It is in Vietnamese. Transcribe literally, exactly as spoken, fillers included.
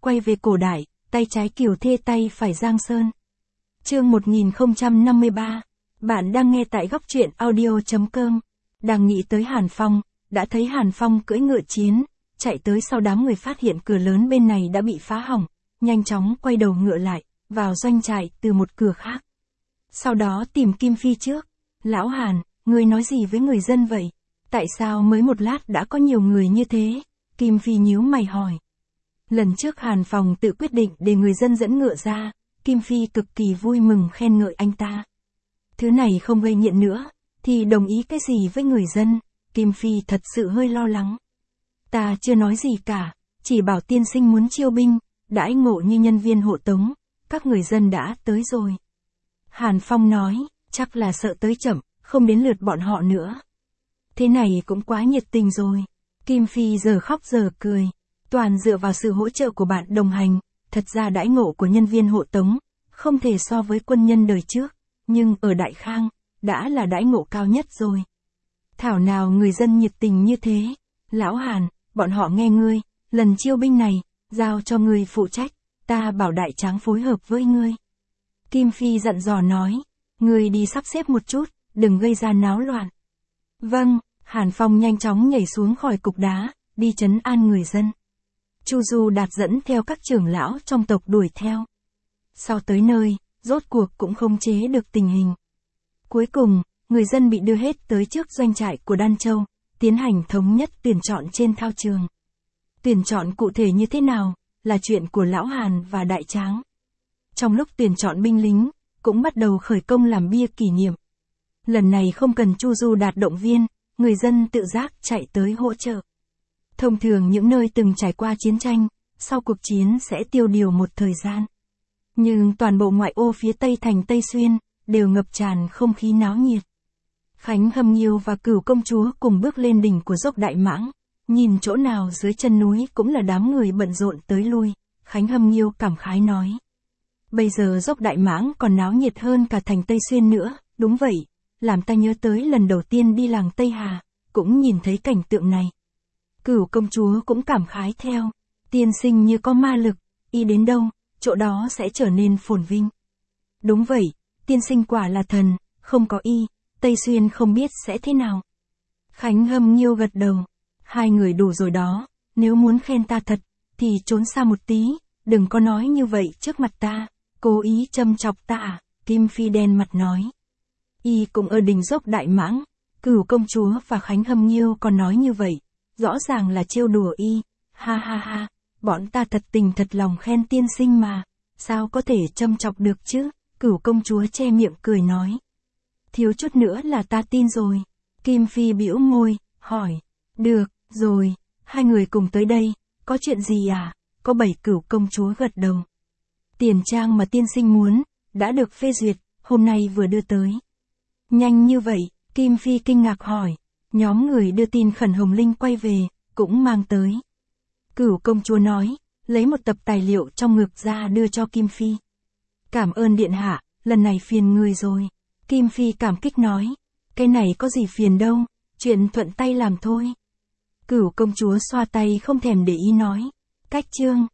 quay về cổ đại, tay trái Kiều Thê tay phải Giang Sơn. Chương một nghìn không trăm năm mươi ba. Bạn đang nghe tại góc truyện audio chấm com. Đang nghĩ tới Hàn Phong, đã thấy Hàn Phong cưỡi ngựa chiến, chạy tới sau đám người phát hiện cửa lớn bên này đã bị phá hỏng, nhanh chóng quay đầu ngựa lại, vào doanh trại từ một cửa khác. Sau đó tìm Kim Phi trước. Lão Hàn, ngươi nói gì với người dân vậy? Tại sao mới một lát đã có nhiều người như thế? Kim Phi nhíu mày hỏi. Lần trước Hàn Phong tự quyết định để người dân dẫn ngựa ra, Kim Phi cực kỳ vui mừng khen ngợi anh ta. Thứ này không gây nghiện nữa, thì đồng ý cái gì với người dân? Kim Phi thật sự hơi lo lắng. Ta chưa nói gì cả, chỉ bảo tiên sinh muốn chiêu binh, đãi ngộ như nhân viên hộ tống, các người dân đã tới rồi. Hàn Phong nói, chắc là sợ tới chậm, không đến lượt bọn họ nữa. Thế này cũng quá nhiệt tình rồi. Kim Phi giờ khóc giờ cười, toàn dựa vào sự hỗ trợ của bạn đồng hành. Thật ra đãi ngộ của nhân viên hộ tống, không thể so với quân nhân đời trước, nhưng ở Đại Khang, đã là đãi ngộ cao nhất rồi. Thảo nào người dân nhiệt tình như thế. Lão Hàn, bọn họ nghe ngươi, lần chiêu binh này, giao cho ngươi phụ trách, ta bảo Đại Tráng phối hợp với ngươi. Kim Phi dặn dò nói, ngươi đi sắp xếp một chút, đừng gây ra náo loạn. Vâng, Hàn Phong nhanh chóng nhảy xuống khỏi cục đá, đi trấn an người dân. Chu Du Đạt dẫn theo các trưởng lão trong tộc đuổi theo. Sau tới nơi, rốt cuộc cũng không chế được tình hình. Cuối cùng, người dân bị đưa hết tới trước doanh trại của Đan Châu, tiến hành thống nhất tuyển chọn trên thao trường. Tuyển chọn cụ thể như thế nào, là chuyện của Lão Hàn và Đại Tráng. Trong lúc tuyển chọn binh lính, cũng bắt đầu khởi công làm bia kỷ niệm. Lần này không cần Chu Du Đạt động viên, người dân tự giác chạy tới hỗ trợ. Thông thường những nơi từng trải qua chiến tranh, sau cuộc chiến sẽ tiêu điều một thời gian. Nhưng toàn bộ ngoại ô phía tây thành Tây Xuyên, đều ngập tràn không khí náo nhiệt. Khánh Hâm Nghiêu và Cửu công chúa cùng bước lên đỉnh của dốc Đại Mãng, nhìn chỗ nào dưới chân núi cũng là đám người bận rộn tới lui. Khánh Hâm Nghiêu cảm khái nói. Bây giờ dốc Đại Mãng còn náo nhiệt hơn cả thành Tây Xuyên nữa, đúng vậy, làm ta nhớ tới lần đầu tiên đi làng Tây Hà, cũng nhìn thấy cảnh tượng này. Cửu công chúa cũng cảm khái theo, tiên sinh như có ma lực, y đến đâu, chỗ đó sẽ trở nên phồn vinh. Đúng vậy, tiên sinh quả là thần, không có y, Tây Xuyên không biết sẽ thế nào. Khánh Hâm Nghiêu gật đầu, hai người đủ rồi đó, nếu muốn khen ta thật, thì trốn xa một tí, đừng có nói như vậy trước mặt ta, cố ý châm chọc ta à, Kim Phi đen mặt nói. Y cũng ở đỉnh dốc Đại Mãng, Cửu công chúa và Khánh Hâm Nghiêu còn nói như vậy, rõ ràng là trêu đùa y, ha ha ha, bọn ta thật tình thật lòng khen tiên sinh mà, sao có thể châm chọc được chứ, Cửu công chúa che miệng cười nói. Thiếu chút nữa là ta tin rồi. Kim Phi bĩu môi, hỏi, được, rồi, hai người cùng tới đây, có chuyện gì à, có bảy Cửu công chúa gật đầu. Tiền trang mà tiên sinh muốn, đã được phê duyệt, hôm nay vừa đưa tới. Nhanh như vậy, Kim Phi kinh ngạc hỏi, nhóm người đưa tin Khẩn Hồng Linh quay về, cũng mang tới. Cửu công chúa nói, lấy một tập tài liệu trong ngực ra đưa cho Kim Phi. Cảm ơn điện hạ, lần này phiền người rồi. Kim Phi cảm kích nói, cái này có gì phiền đâu, chuyện thuận tay làm thôi. Cửu công chúa xoa tay không thèm để ý nói, cách chương,